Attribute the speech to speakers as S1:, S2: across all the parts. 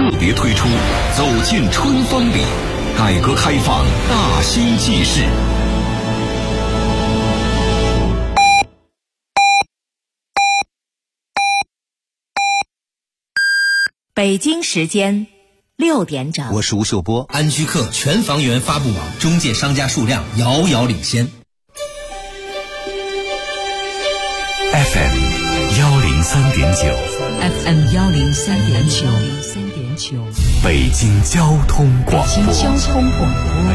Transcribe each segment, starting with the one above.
S1: 特别推出走进春风里，改革开放大兴纪事。
S2: 北京时间6点整，
S3: 我是吴秀波。
S4: 安居客全房源发布网中介商家数量遥遥领先。
S1: FM 103.9
S2: FM 103.9，
S1: 北京交通广播。
S2: 北京交通广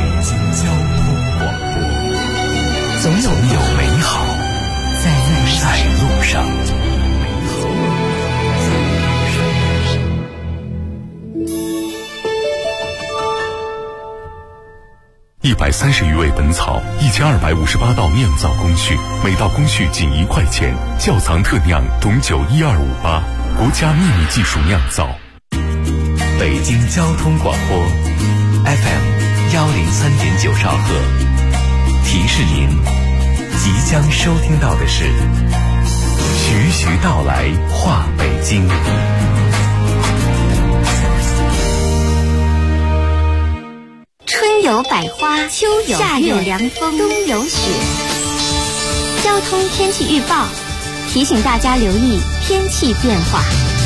S2: 播，总有
S1: 美好在路上。130余味本草，1258道酿造工序，每道工序仅1块钱。窖藏特酿董酒12588，国家秘密技术酿造。北京交通广播 FM 103.9兆赫，提示您即将收听到的是徐徐道来话北京。
S5: 春有百花，秋有夏有凉风，冬有雪。交通天气预报提醒大家留意天气变化。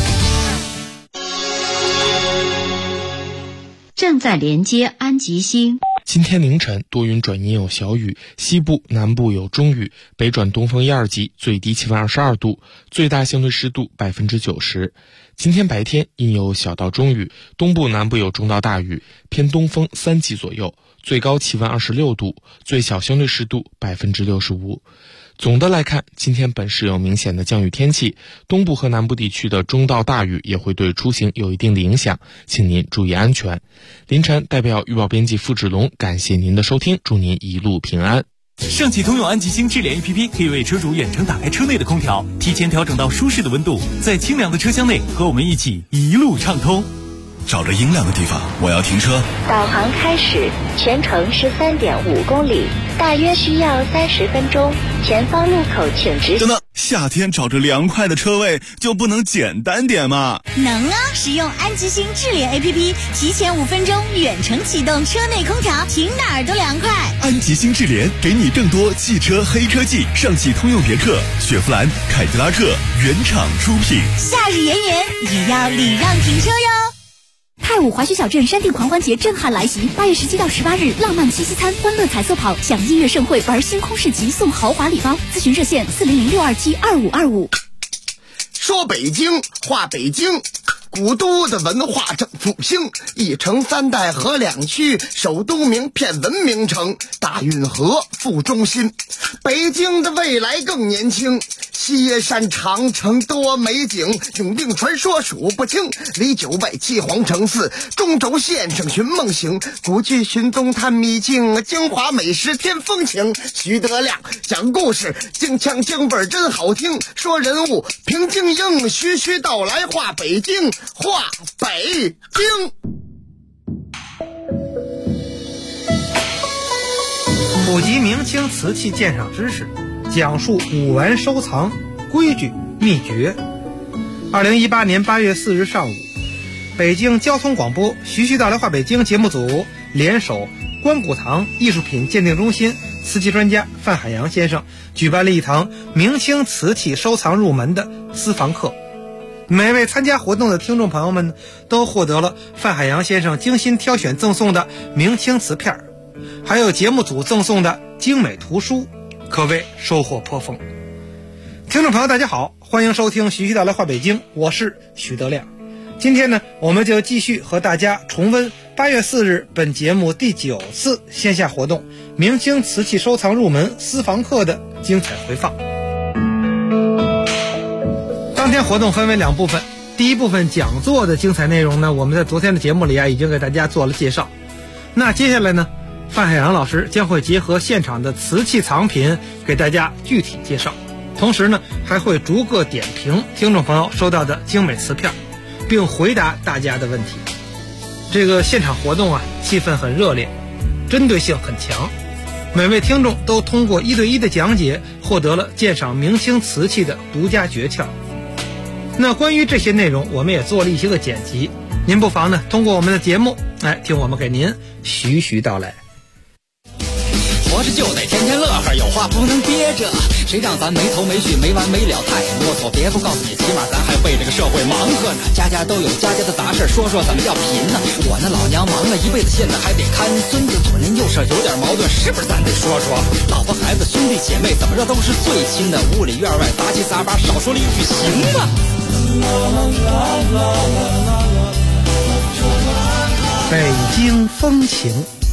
S6: 正在连接安吉星。
S7: 今天凌晨多云转阴有小雨，西部南部有中雨，北转东风1、2级，最低气温22度，最大相对湿度90%。今天白天阴有小到中雨，东部南部有中到大雨，偏东风3级左右，最高气温26度，最小相对湿度65%。总的来看，今天本市有明显的降雨天气，东部和南部地区的中到大雨也会对出行有一定的影响，请您注意安全。凌晨代表预报编辑付志龙感谢您的收听，祝您一路平安。
S8: 上汽通用安吉星智联 APP 可以为车主远程打开车内的空调，提前调整到舒适的温度，在清凉的车厢内和我们一起一路畅通。
S9: 找着阴凉的地方，我要停车。
S5: 导航开始，全程13.5公里，大约需要30分钟。前方路口请直行。
S9: 等等，夏天找着凉快的车位就不能简单点吗？
S10: 能啊！使用安吉星智联 APP， 提前5分钟远程启动车内空调，停哪儿都凉快。
S9: 安吉星智联给你更多汽车黑科技，上汽通用别克、雪佛兰、凯迪拉克原厂出品。
S10: 夏日炎炎，也要礼让停车哟。
S11: 太武滑雪小镇山地狂欢节震撼来袭，8月17到18日，浪漫七夕餐、欢乐彩色跑，享音乐盛会，玩星空市集，送豪华礼包。咨询热线400-627-2525。
S12: 说北京话北京，古都的文化正复兴，一城3代河2区，首都名片文明城，大运河副中心。北京的未来更年轻，西山长城多美景，永定传说数不清，离9外7皇城4，中轴线上寻梦行，古剧寻踪探秘境，京华美食添风情。徐德亮讲故事，京腔京味真好听，说人物平静应，徐徐道来话北京，话北京。
S13: 普及明清瓷器鉴赏知识，讲述古玩收藏规矩秘诀。2018年8月4日上午，北京交通广播徐徐道来话北京节目组联手关谷堂艺术品鉴定中心瓷器专家范海洋先生，举办了一堂明清瓷器收藏入门的私房课。每位参加活动的听众朋友们都获得了范海洋先生精心挑选赠送的明清瓷片，还有节目组赠送的精美图书，可谓收获颇丰。听众朋友大家好，欢迎收听徐徐道来话北京，我是徐德亮。今天呢，我们就继续和大家重温8月4日本节目第9次线下活动明清瓷器收藏入门私房课的精彩回放。当天活动分为2部分，第一部分讲座的精彩内容呢，我们在昨天的节目里已经给大家做了介绍。那接下来呢，范海洋老师将会结合现场的瓷器藏品给大家具体介绍，同时呢，还会逐个点评听众朋友收到的精美瓷片，并回答大家的问题。这个现场活动气氛很热烈，针对性很强，每位听众都通过1对1的讲解获得了鉴赏明清瓷器的独家诀窍。那关于这些内容，我们也做了一些个剪辑， 您不妨呢通过我们的节目，听我们给您徐徐道来。
S3: 活着就得天天乐呵，有话不能憋着，谁让咱没头没绪没完没了太啰嗦，别不告诉你，起码咱还为这个社会忙活呢。家家都有家家的杂事，说说怎么叫贫呢？我那老娘忙了一辈子，现在还得看孙子，左邻右舍有点矛盾，是不是咱得说说？老婆孩子兄弟姐妹怎么着都是最亲的，屋里院外杂七杂八，少说了一句行吗？
S13: 北京风情。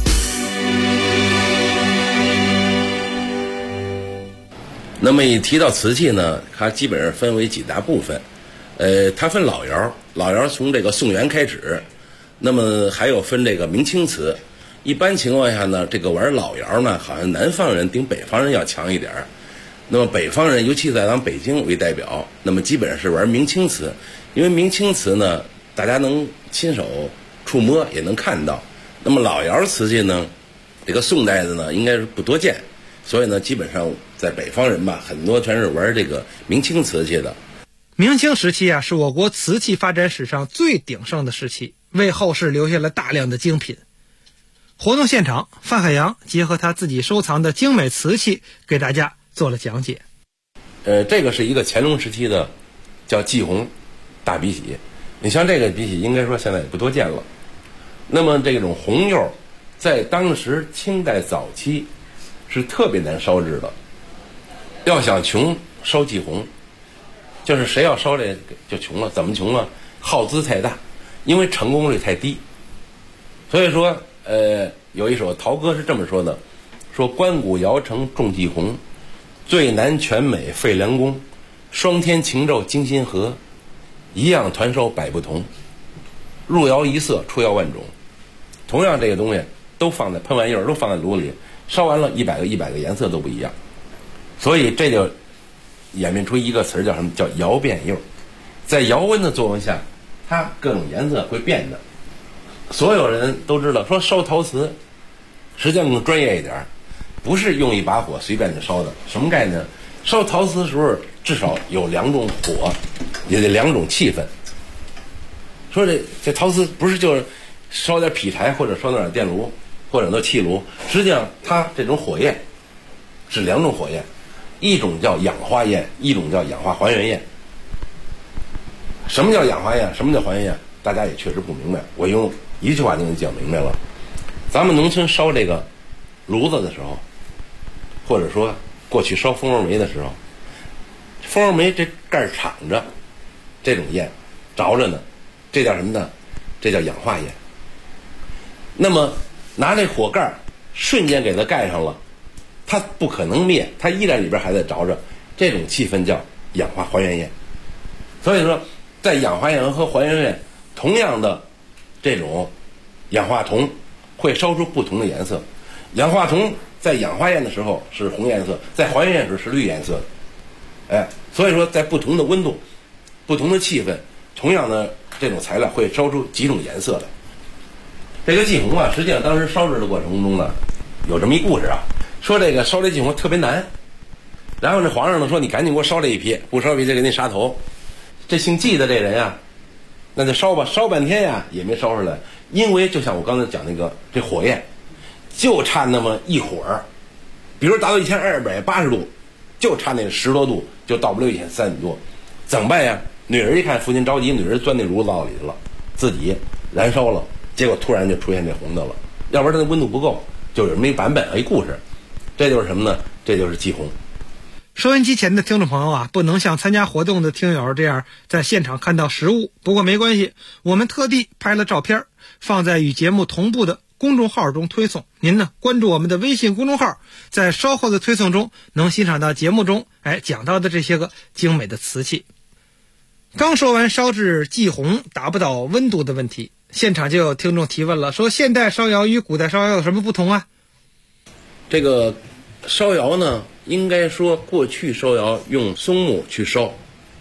S14: 那么一提到瓷器呢，它基本上分为几大部分，它分老窑，老窑从这个宋元开始，那么还有分这个明清瓷。一般情况下呢，这个玩老窑呢，好像南方人顶北方人要强一点。那么北方人，尤其在咱北京为代表，那么基本上是玩明清瓷，因为明清瓷呢，大家能亲手触摸也能看到。那么老窑瓷器呢，这个宋代的呢，应该是不多见。所以呢，基本上在北方人吧，很多全是玩这个明清瓷器的。
S13: 明清时期是我国瓷器发展史上最鼎盛的时期，为后世留下了大量的精品。活动现场，范海洋结合他自己收藏的精美瓷器，给大家做了讲解。
S14: 这个是一个乾隆时期的，叫季红大笔洗。你像这个笔洗，应该说现在也不多见了。那么这种红釉，在当时清代早期是特别难烧制的，要想穷烧季红，就是谁要烧这就穷了。怎么穷啊？耗资太大，因为成功率太低。所以说，有一首陶歌是这么说的：说关谷窑城重季红，最难全美费良工，双天晴昼精心合，一样团烧百不同，入窑一色出窑万种。同样这个东西都放在喷完釉，都放在炉里。烧完了100个颜色都不一样，所以这就演变出一个词叫什么？叫窑变釉。在窑温的作用下，它各种颜色会变的。所有人都知道，说烧陶瓷实际上更专业一点，不是用一把火随便就烧的。什么概念？烧陶瓷的时候至少有2种火，也得2种气氛。说这陶瓷不是就是烧点劈柴或者烧点电炉或者气炉，实际上它这种火焰是2种火焰，一种叫氧化焰，一种叫氧化还原焰。什么叫氧化焰？什么叫还原焰？大家也确实不明白。我用一句话就能讲明白了。咱们农村烧这个炉子的时候，或者说过去烧蜂窝煤的时候，蜂窝煤这盖敞着，这种焰着着呢，这叫什么呢？这叫氧化焰。那么拿这火盖瞬间给它盖上了，它不可能灭，它依然里边还在着着，这种气氛叫氧化还原焰。所以说在氧化焰和还原焰同样的这种氧化铜会烧出不同的颜色。氧化铜在氧化焰的时候是红颜色，在还原焰时是绿颜色的。所以说在不同的温度不同的气氛，同样的这种材料会烧出几种颜色来。这个季红啊，实际上当时烧制的过程中呢，有这么一故事啊，说这个烧这季红特别难，然后这皇上呢说你赶紧给我烧这一批，不烧一批就给你杀头。这姓季的这人啊，那就烧吧，烧半天呀也没烧出来，因为就像我刚才讲那个这火焰，就差那么一会儿，比如达到1280度，就差那10多度就到不了1300多，怎么办呀？女人一看父亲着急，女人钻那炉子里去了，自己燃烧了。结果突然就出现这红的了，要不然它的温度不够，就有这么一版本一故事。这就是什么呢？这就是季红。
S13: 收音机前的听众朋友不能像参加活动的听友这样在现场看到实物，不过没关系，我们特地拍了照片放在与节目同步的公众号中推送。您呢关注我们的微信公众号，在稍后的推送中能欣赏到节目中讲到的这些个精美的瓷器。刚说完烧制季红达不到温度的问题，现场就有听众提问了，说现代烧窑与古代烧窑有什么不同啊？
S14: 这个烧窑呢，应该说过去烧窑用松木去烧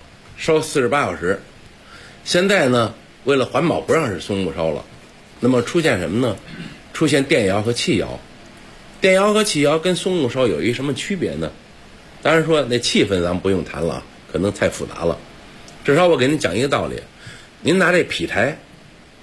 S14: 48小时，现在呢为了环保不让是松木烧了，那么出现什么呢？出现电窑和气窑。电窑和气窑跟松木烧有一什么区别呢？当然说那气氛咱们不用谈了，可能太复杂了。至少我给您讲一个道理，您拿这劈柴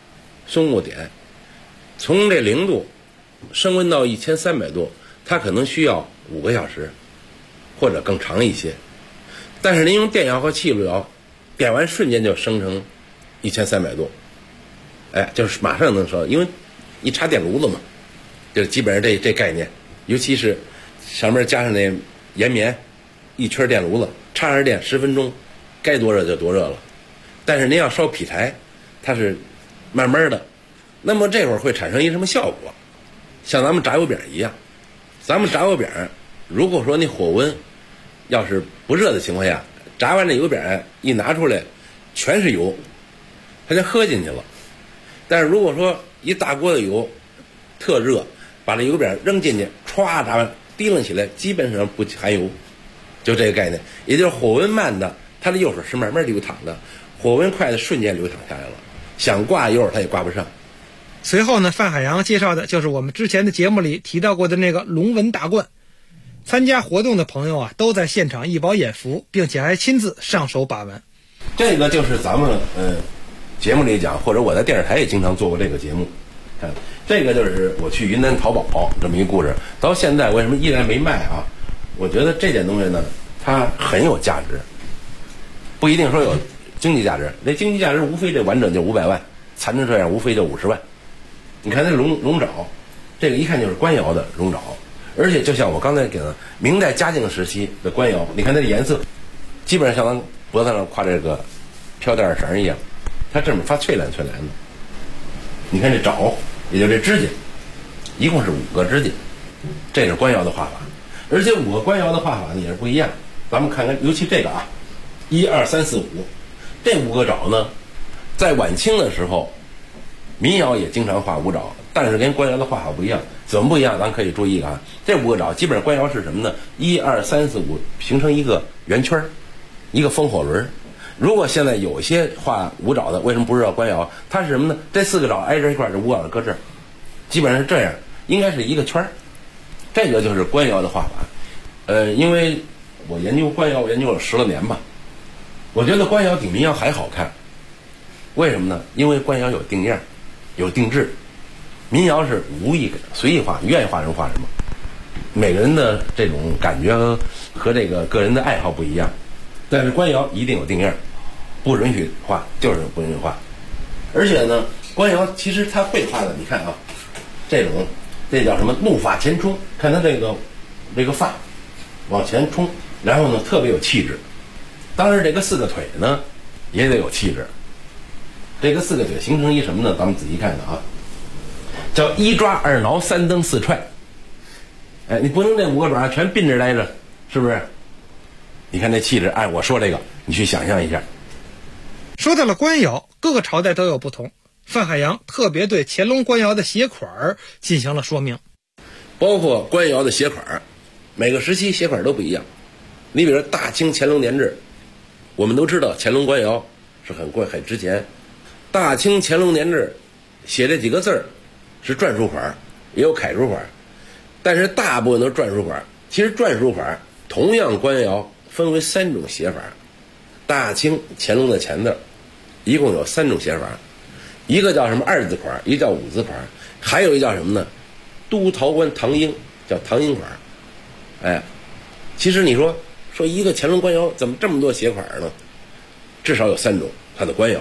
S14: 松木点，从这0度升温到1300度，它可能需要5个小时或者更长一些。但是您用电窑和气炉窑点完瞬间就升成1300度，就是马上能烧，因为一插电炉子嘛，就是基本上这概念。尤其是上面加上那岩棉，一圈电炉子插上电10分钟，该多热就多热了。但是您要烧劈柴，它是慢慢的，那么这会儿会产生一什么效果？像咱们炸油饼一样，咱们炸油饼，如果说你火温要是不热的情况下，炸完这油饼一拿出来全是油，它就喝进去了。但是如果说一大锅的油特热，把这油饼扔进去，歘炸完提楞起来，基本上不含油，就这个概念。也就是火温慢的，它的油水是慢慢流淌的，火温快的瞬间流淌下来了，想挂油它也挂不上。
S13: 随后呢，范海洋介绍的就是我们之前的节目里提到过的那个龙纹大罐。参加活动的朋友啊，都在现场一饱眼福，并且还亲自上手把玩。
S14: 这个就是咱们节目里讲，或者我在电视台也经常做过这个节目。看，这个就是我去云南淘宝这么一个故事，到现在为什么依然没卖啊？我觉得这件东西呢，它很有价值，不一定说有经济价值。那经济价值无非这完整就500万，残成这样无非就50万。你看那龙爪，这个一看就是官窑的龙爪。而且就像我刚才给的明代嘉靖时期的官窑，你看它的颜色基本上像咱脖子上挎这个飘带绳一样，它这么发翠蓝的。你看这爪，也就这指甲，一共是5个指甲，这是官窑的画法。而且5个官窑的画法呢也是不一样。咱们看看，尤其这个1、2、3、4、5，这5个爪呢，在晚清的时候，民窑也经常画5爪，但是跟官窑的画法不一样。怎么不一样？咱可以注意这5个爪基本上官窑是什么呢？1、2、3、4、5形成一个圆圈，一个风火轮。如果现在有些画5爪的，为什么不知道官窑？它是什么呢？这4个爪挨着一块，这5个爪搁这儿，基本上是这样，应该是一个圈。这个就是官窑的画法。因为我研究官窑，我研究了10多年吧，我觉得官窑比民窑还好看。为什么呢？因为官窑有定样，有定制。民窑是无意随意画，愿意画什么画什么，每个人的这种感觉和这个个人的爱好不一样。但是官窑一定有定样，不允许画就是不允许画。而且呢，官窑其实它会画的，你看这叫什么怒发前冲，看它这个发往前冲，然后呢特别有气质。当然这个4个腿呢也得有气质。这个4个腿形成一什么呢？咱们仔细看看叫1抓2挠3蹬4踹。你不能这5个爪全并着来着，是不是？你看这气质，按我说这个，你去想象一下。
S13: 说到了官窑，各个朝代都有不同。范海洋特别对乾隆官窑的鞋款进行了说明，
S14: 包括官窑的鞋款，每个时期鞋款都不一样。你比如说大清乾隆年制，我们都知道乾隆官窑是很贵很值钱。大清乾隆年制写这几个字儿是篆书款，也有楷书款，但是大部分都是篆书款。其实篆书款同样官窑分为3种写法。大清乾隆的钱字一共有3种写法，一个叫什么2字款，一个叫5字款，还有一个叫什么呢？都陶官唐英，叫唐英款。其实你说一个乾隆官窑怎么这么多写款呢？至少有3种它的官窑。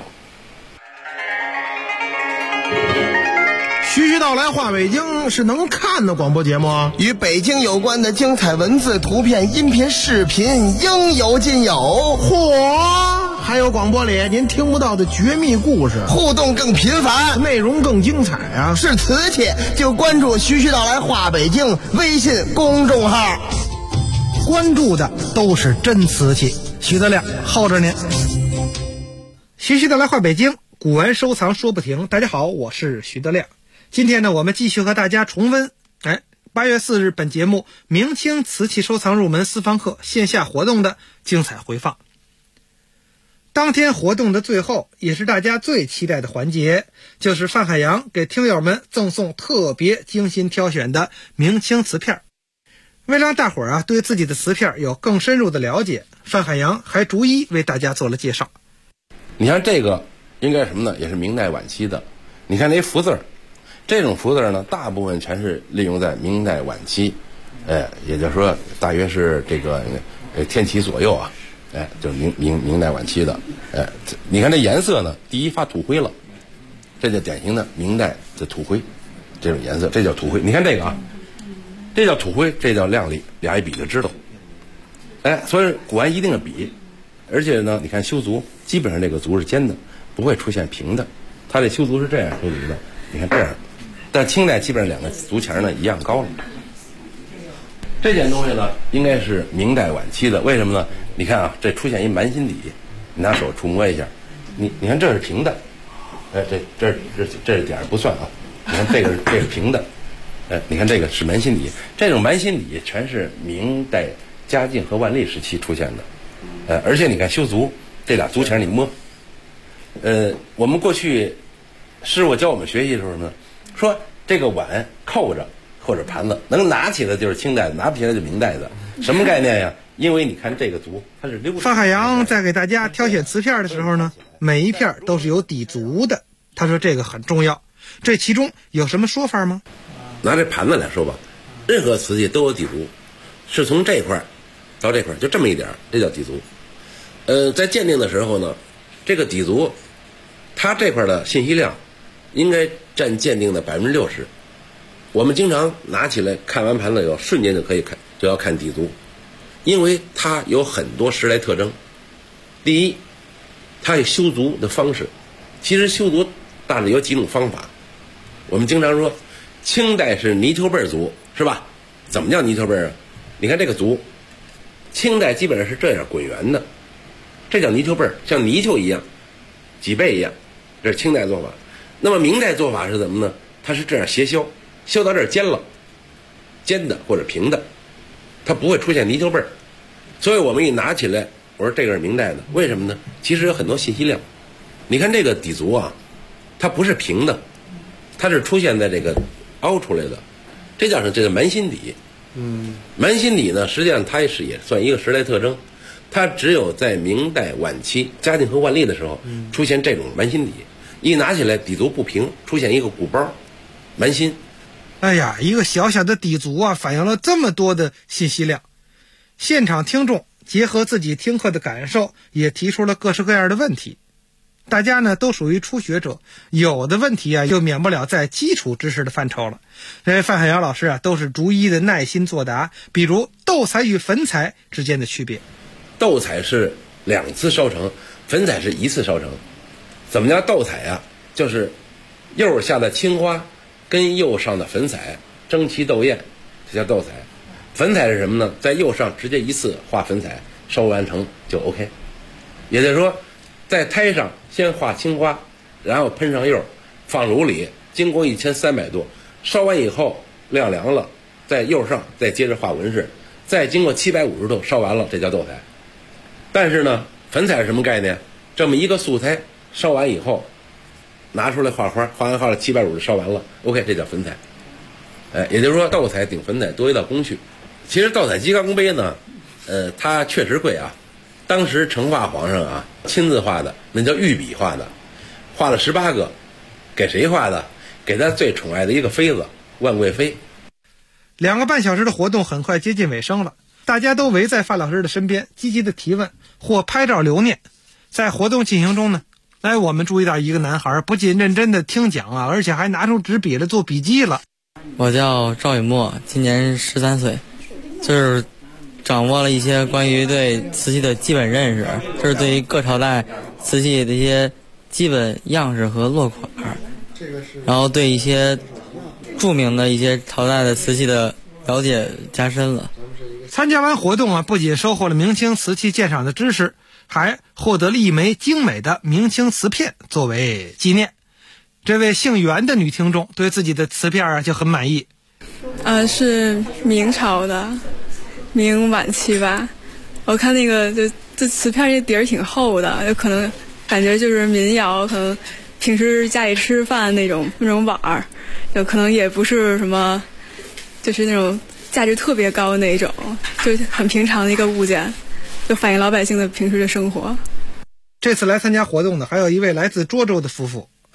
S15: 徐徐道来话北京是能看的广播节目啊，
S12: 与北京有关的精彩文字、图片、音频、视频应有尽有。
S15: 嚯！还有广播里您听不到的绝密故事，
S12: 互动更频繁，
S15: 内容更精彩啊！
S12: 是瓷器就关注徐徐道来话北京微信公众号，
S15: 关注的都是真瓷器。徐德亮候着您。
S13: 徐徐道来话北京，古玩收藏说不停。大家好，我是徐德亮。今天呢，我们继续和大家重温8月4日本节目明清瓷器收藏入门私房课线下活动的精彩回放。当天活动的最后，也是大家最期待的环节，就是范海洋给听友们赠送特别精心挑选的明清瓷片。为了让大伙儿对自己的瓷片有更深入的了解，范海洋还逐一为大家做了介绍。
S14: 你看这个应该什么呢？也是明代晚期的， 你看那福字儿，这种福字儿呢，大部分全是利用在明代晚期，也就是说大约是这个天启左右啊，就是明代晚期的，你看这颜色呢，第一发土灰了，这就典型的明代的土灰，这种颜色，这叫土灰。你看这个啊，这叫土灰，这叫亮丽，俩一比就知道。所以古玩一定是比，而且呢，你看修足，基本上这个足是尖的，不会出现平的。它这修足是这样修足的，你看这样。但清代基本上两个足前呢一样高了。这件东西呢，应该是明代晚期的，为什么呢？你看啊，这出现一蛮心底，你拿手触摸一下，你看这是平的，这点不算啊，你看这是平的，你看这个是蛮心底，这种蛮心底全是明代嘉靖和万历时期出现的，而且你看修足，这俩足前你摸，我们过去师傅教我们学习的时候呢，说这个碗扣着或者盘子能拿起来就是清代的，拿不起来就明代的，什么概念呀？因为你看这个足它是溜的。
S13: 范海洋在给大家挑选瓷片的时候呢，每一片都是有底足的，他说这个很重要。这其中有什么说法吗？
S14: 拿这盘子来说吧，任何瓷器都有底足，是从这块到这块就这么一点，这叫底足。在鉴定的时候呢，这个底足它这块的信息量应该占鉴定的60%。我们经常拿起来看完盘子以后，瞬间就可以看，就要看底足，因为它有很多时代特征。第一，它有修足的方式，其实修足大致有几种方法。我们经常说清代是泥鳅背足，是吧？怎么叫泥鳅背啊？你看这个足，清代基本上是这样滚圆的，这叫泥鳅背，像泥鳅一样，脊背一样，这是清代做法。那么明代做法是怎么呢？它是这样斜削，削到这儿尖了，尖的或者平的，它不会出现泥鳅背。所以我们一拿起来，我说这个是明代的，为什么呢？其实有很多信息量。你看这个底足啊，它不是平的，它是出现在这个凹出来的，这叫什么？这叫蛮心底。蛮心底呢，实际上它也算一个时代特征，它只有在明代晚期嘉靖和万历的时候出现这种蛮心底，一拿起来底足不平，出现一个鼓包，蛮心。
S13: 哎呀，一个小小的底足啊，反映了这么多的信息量。现场听众结合自己听课的感受，也提出了各式各样的问题。大家呢都属于初学者，有的问题啊又免不了在基础知识的范畴了。这位范海洋老师啊都是逐一的耐心作答，比如斗彩与粉彩之间的区别。
S14: 斗彩是2次烧成，粉彩是1次烧成。怎么叫斗彩啊？就是釉下的青花跟釉上的粉彩争奇斗艳，这叫斗彩。粉彩是什么呢？在釉上直接一次画粉彩，烧完成就 OK。也就是说，在胎上先画青花，然后喷上釉，放炉里，经过1300度，烧完以后晾凉了，在釉上再接着画纹饰，再经过750度烧完了，这叫斗彩。但是呢，粉彩是什么概念？这么一个素材烧完以后，拿出来画花，画完画了750度烧完了 ，OK， 这叫粉彩。也就是说，斗彩顶粉彩多一道工序。其实斗彩鸡缸杯呢，它确实贵啊。当时成化皇上啊亲自画的，那叫御笔画的，画了18个，给谁画的？给他最宠爱的一个妃子万贵妃。
S13: 2个半小时的活动很快接近尾声了，大家都围在范老师的身边，积极的提问或拍照留念。在活动进行中呢，我们注意到一个男孩不仅认真的听讲啊，而且还拿出纸笔来做笔记了。
S16: 我叫赵雨墨，今年13岁，就是掌握了一些关于对瓷器的基本认识，这是对于各朝代瓷器的一些基本样式和落款，然后对一些著名的一些朝代的瓷器的了解加深了。
S13: 参加完活动啊，不仅收获了明清瓷器鉴赏的知识，还获得了一枚精美的明清瓷片作为纪念。这位姓袁的女听众对自己的瓷片啊就很满意。
S17: 是明朝的，明晚期吧。我看那个这瓷片这底儿挺厚的，有可能感觉就是民窑，可能平时家里吃饭那种碗儿，有可能也不是什么，就是那种价值特别高的那种，就很平常的一个物件，就反映老百姓的平时的生活。
S13: 这次来参加活动的还有一位来自涿州的夫妇，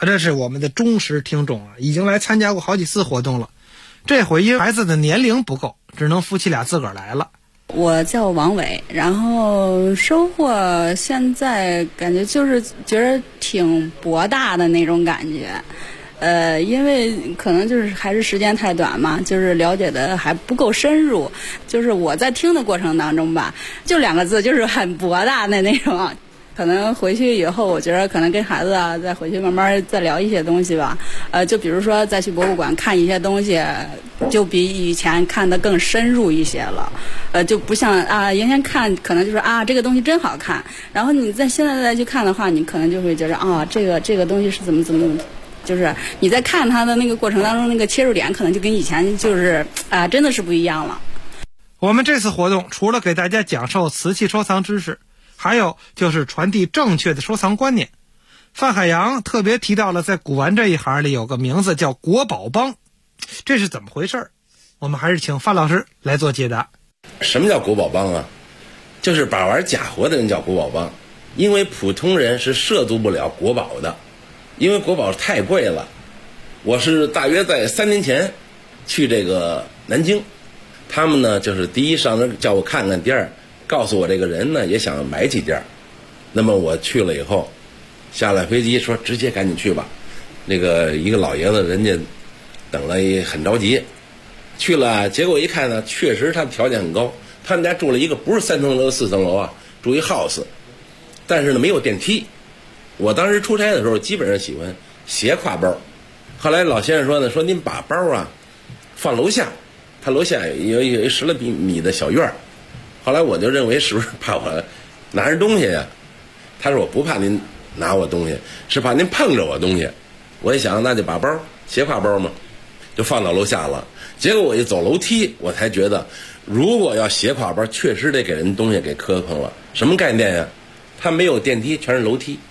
S15: 这是我们的忠实听众啊，已经来参加过好几次活动了。这回因为孩子的年龄不够，只能夫妻俩自个儿来了。
S18: 我叫王伟，然后收获现在感觉就是觉得挺博大的那种感觉。因为可能就是还是时间太短嘛，就是了解的还不够深入。就是我在听的过程当中吧，就2个字，就是很博大的那种。可能回去以后，我觉得可能跟孩子啊，再回去慢慢再聊一些东西吧。就比如说再去博物馆看一些东西，就比以前看得更深入一些了。就不像原先看可能就是这个东西真好看，然后你现在再去看的话，你可能就会觉得这个东西是怎么。就是你在看它的那个过程当中，那个切入点可能就跟以前就是真的是不一样了。
S15: 我们这次活动除了给大家讲授瓷器收藏知识，还有就是传递正确的收藏观念。范海洋特别提到了在古玩这一行里有个名字叫国宝帮，这是怎么回事？我们还是请范老师来做解答。
S14: 什么叫国宝帮啊？就是把玩假货的人叫国宝帮，因为普通人是涉足不了国宝的。因为国宝太贵了，我是大约在3年前去这个南京，他们呢就是第一上那叫我看看，第二告诉我这个人呢也想买几件，那么我去了以后，下了飞机说直接赶紧去吧，那个一个老爷子人家等了很着急，去了结果一看呢，确实他的条件很高，他们家住了一个不是3层楼4层楼啊，住一 house， 但是呢没有电梯。我当时出差的时候基本上喜欢斜挎包，后来老先生说呢，说您把包啊放楼下，他楼下有一10来米的小院，后来我就认为是不是怕我拿着东西呀？他说我不怕您拿我东西，是怕您碰着我东西。我一想那就把包斜挎包嘛，就放到楼下了。结果我一走楼梯，我才觉得如果要斜挎包，确实得给人东西给磕碰了。什么概念呀？它没有电梯，全是楼梯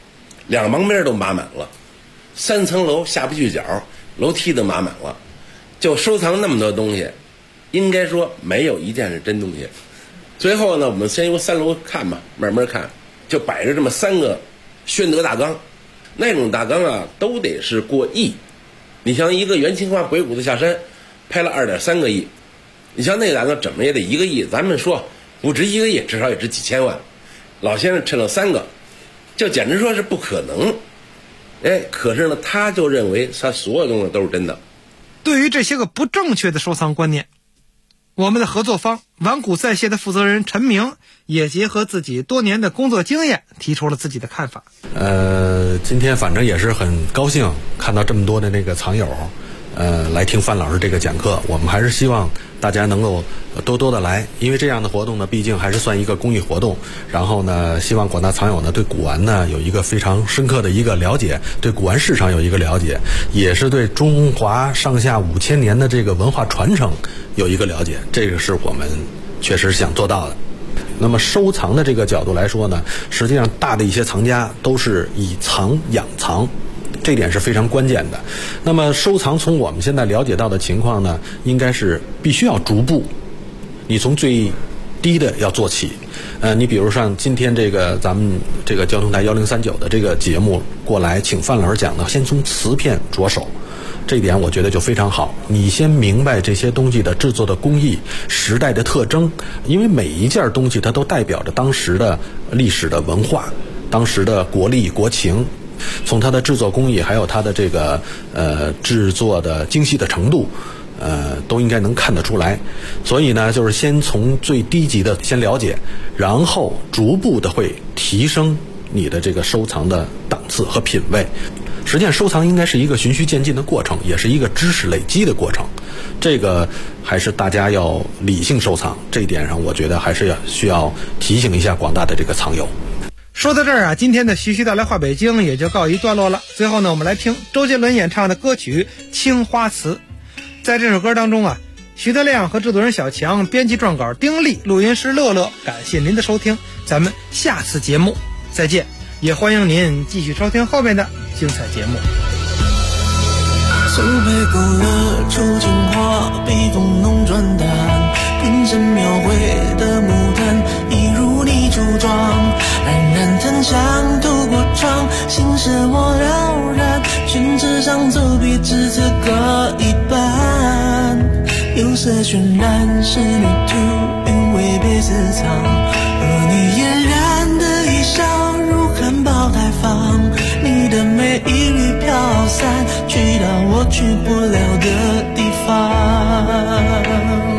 S14: ，2旁边都码满了，3层楼下不去脚，楼梯都码满了，就收藏那么多东西，应该说没有一件是真东西。最后呢，我们先由3楼看吧，慢慢看，就摆着这么3个宣德大缸，那种大缸啊都得是过亿。你像一个袁清华鬼谷子下山拍了2.3个亿，你像那大缸怎么也得1个亿，咱们说不值1个亿，至少也值几千万。老先生趁了3个，就简直说是不可能。可是呢，他就认为他所有东西都是真的。
S15: 对于这些个不正确的收藏观念，我们的合作方玩古再谢的负责人陈明也结合自己多年的工作经验，提出了自己的看法。
S19: 今天反正也是很高兴看到这么多的那个藏友，来听范老师这个讲课。我们还是希望大家能够多多的来，因为这样的活动呢，毕竟还是算一个公益活动。然后呢，希望广大藏友呢对古玩呢有一个非常深刻的一个了解，对古玩市场有一个了解，也是对中华上下5000年的这个文化传承有一个了解。这个是我们确实想做到的。那么收藏的这个角度来说呢，实际上大的一些藏家都是以藏养藏，这点是非常关键的。那么收藏从我们现在了解到的情况呢，应该是必须要逐步，你从最低的要做起。你比如像今天这个咱们这个交通台1039的这个节目过来，请范老师讲的，先从瓷片着手。这一点我觉得就非常好，你先明白这些东西的制作的工艺、时代的特征，因为每一件东西它都代表着当时的历史的文化、当时的国力国情，从它的制作工艺，还有它的这个制作的精细的程度，都应该能看得出来。所以呢，就是先从最低级的先了解，然后逐步的会提升你的这个收藏的档次和品位。实际上收藏应该是一个循序渐进的过程，也是一个知识累积的过程。这个还是大家要理性收藏，这一点上我觉得还是需要提醒一下广大的这个藏友。
S15: 说到这儿啊，今天的徐徐道来话北京也就告一段落了。最后呢，我们来听周杰伦演唱的歌曲《青花瓷》。在这首歌当中啊，徐德亮和制作人小强、编辑撰稿丁力、录音师乐乐，感谢您的收听，咱们下次节目再见，也欢迎您继续收听后面的精彩节目。
S20: 手背勾勒出情话，笔锋浓转淡，瓶身描绘的牡丹一如你初妆，冉冉檀香透过窗，心事我了然手比只此各一半。有色渲染是旅途，韵味被私藏，而你嫣然的一笑如含苞待放，你的每一缕飘散，去到我去不了的地方。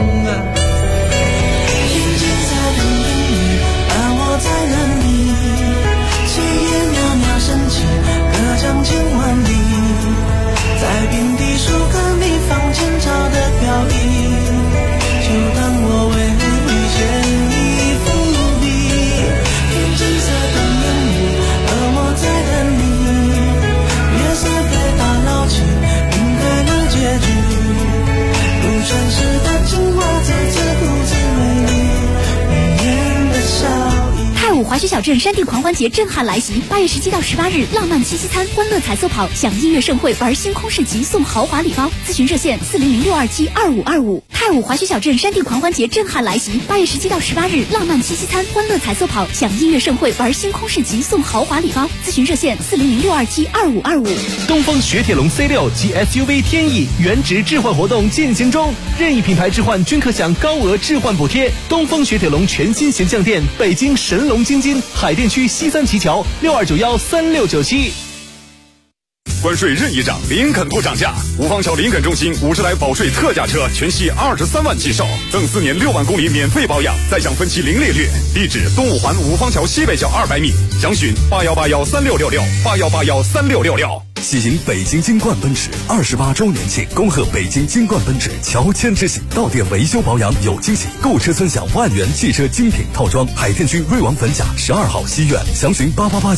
S20: 眼睛在等你，而我在等你，气焰袅袅升起，歌唱千万里，在遍地树根地方前朝的飘逸，就当我为你献一幅笔。天之色等你，而我在等你，月色被打捞起，晕开了结局，如传世的精华再次如此美丽，美艳的笑意。
S11: 太武滑雪小镇山地狂欢节震撼来袭，8月17到18日，浪漫七夕餐、欢乐彩色跑、享音乐盛会、玩星空市集、送豪华礼包。咨询热线400-627-2525。太武滑雪小镇山地狂欢节震撼来袭，8月17到18日，浪漫七夕餐、欢乐彩色跑、享音乐盛会、玩星空市集、送豪华礼包。咨询热线400-627-2525。
S21: 东风雪铁龙 C6 及 SUV 天翼原值置换活动进行中，任意品牌置换均可享高额置换补贴。东风雪铁龙全新形象店，北京神龙京津海淀区西三旗桥62913697。
S22: 关税任意涨，林肯不涨价。五方桥林肯中心50台保税特价车全系23万起售，等4年6万公里免费保养，再享分期零利率。地址：东五环五方桥西北角200米。详询81813666，81813666。
S9: 喜迎北京金冠奔驰28周年庆，恭贺北京金冠奔驰乔迁之喜，到店维修保养有惊喜，购车尊享万元汽车精品套装。海淀区瑞王粉甲12号西苑，详询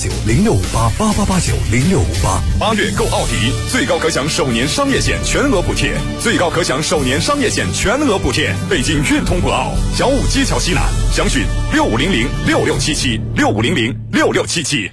S9: 88890658，88890658。8
S22: 月购奥迪，最高可享首年商业险全额补贴，最高可享首年商业险全额补贴。北京运通博奥，小武街桥西南，详询65006677，65006677。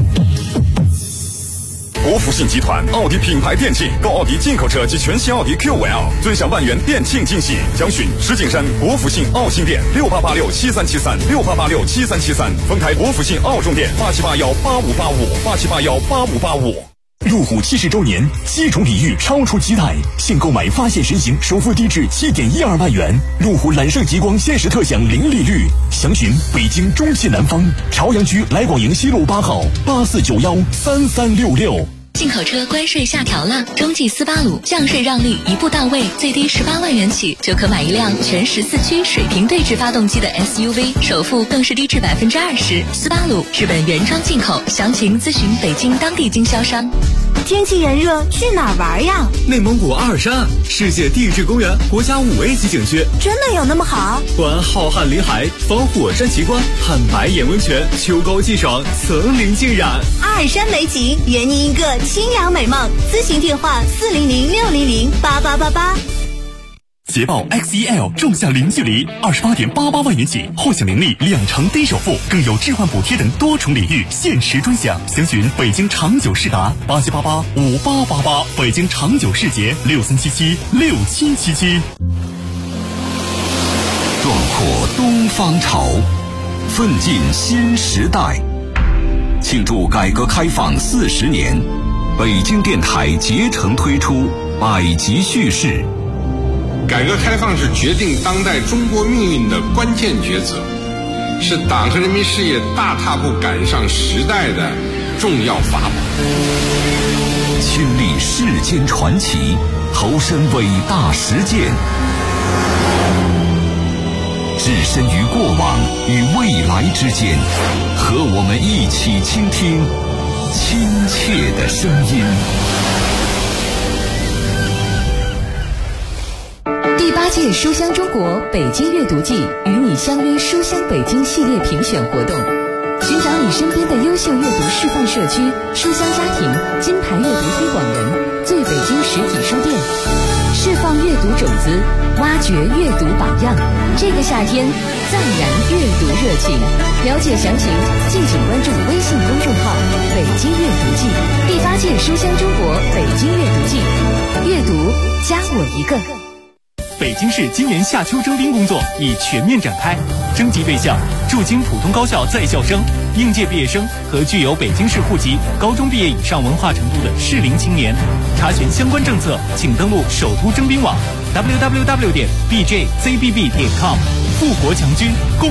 S22: 国福信集团奥迪品牌店庆，购奥迪进口车及全新奥迪 Q5L，尊享万元店庆惊喜。详询石景山国福信奥新店68867373，68867373，丰台国福信奥中店8781858585，87818585。
S1: 路虎70周年，7重礼遇超出期待，现购买发现神行，首付低至7.12万元。路虎揽胜极光限时特享零利率，详询北京中西南方朝阳区来广营西路8号84913366。
S23: 进口车关税下调了，中继斯巴鲁降税让利一步到位，最低18万元起就可买一辆全14驱水平对置发动机的 SUV， 首付更是低至20%。斯巴鲁日本原装进口，详情咨询北京当地经销商。
S10: 天气炎热，去哪儿玩呀？
S8: 内蒙古阿尔山，世界地质公园，国家5A 级景区，
S10: 真的有那么好？
S8: 观浩瀚林海，访火山奇观，看白眼温泉，秋高气爽，层林尽染。
S10: 阿尔山美景，圆你一个清扬美梦。咨询电话400-600-8888。
S1: 捷豹 XEL 重享零距离，28.88万元起，获享零利2成低首付，更有置换补贴等多重礼遇，限时专享。详询北京长久世达87885888，北京长久世捷63776777。
S24: 壮阔东方潮，奋进新时代。庆祝改革开放40年，北京电台竭诚推出百集叙事。
S25: 改革开放是决定当代中国命运的关键抉择，是党和人民事业大踏步赶上时代的重要法宝。
S24: 亲历世间传奇，投身伟大实践，置身于过往与未来之间，和我们一起倾听亲切的声音。
S26: 第8届书香中国北京阅读季与你相约书香北京系列评选活动，寻找你身边的优秀阅读示范社区、书香家庭、金牌阅读推广人、最北京实体书店，释放阅读种子，挖掘阅读榜样。这个夏天再燃阅读热情。了解详情，敬请关注微信公众号“北京阅读季”。第8届书香中国北京阅读季，阅读加我一个。
S8: 北京市今年夏秋征兵工作已全面展开，征集对象：驻京普通高校在校生、 应届毕业生和具有北京市户籍、高中毕业以上文化程度的适龄青年。查询相关政策，请登录首都征兵网 www.bjzbb.com。富国强军共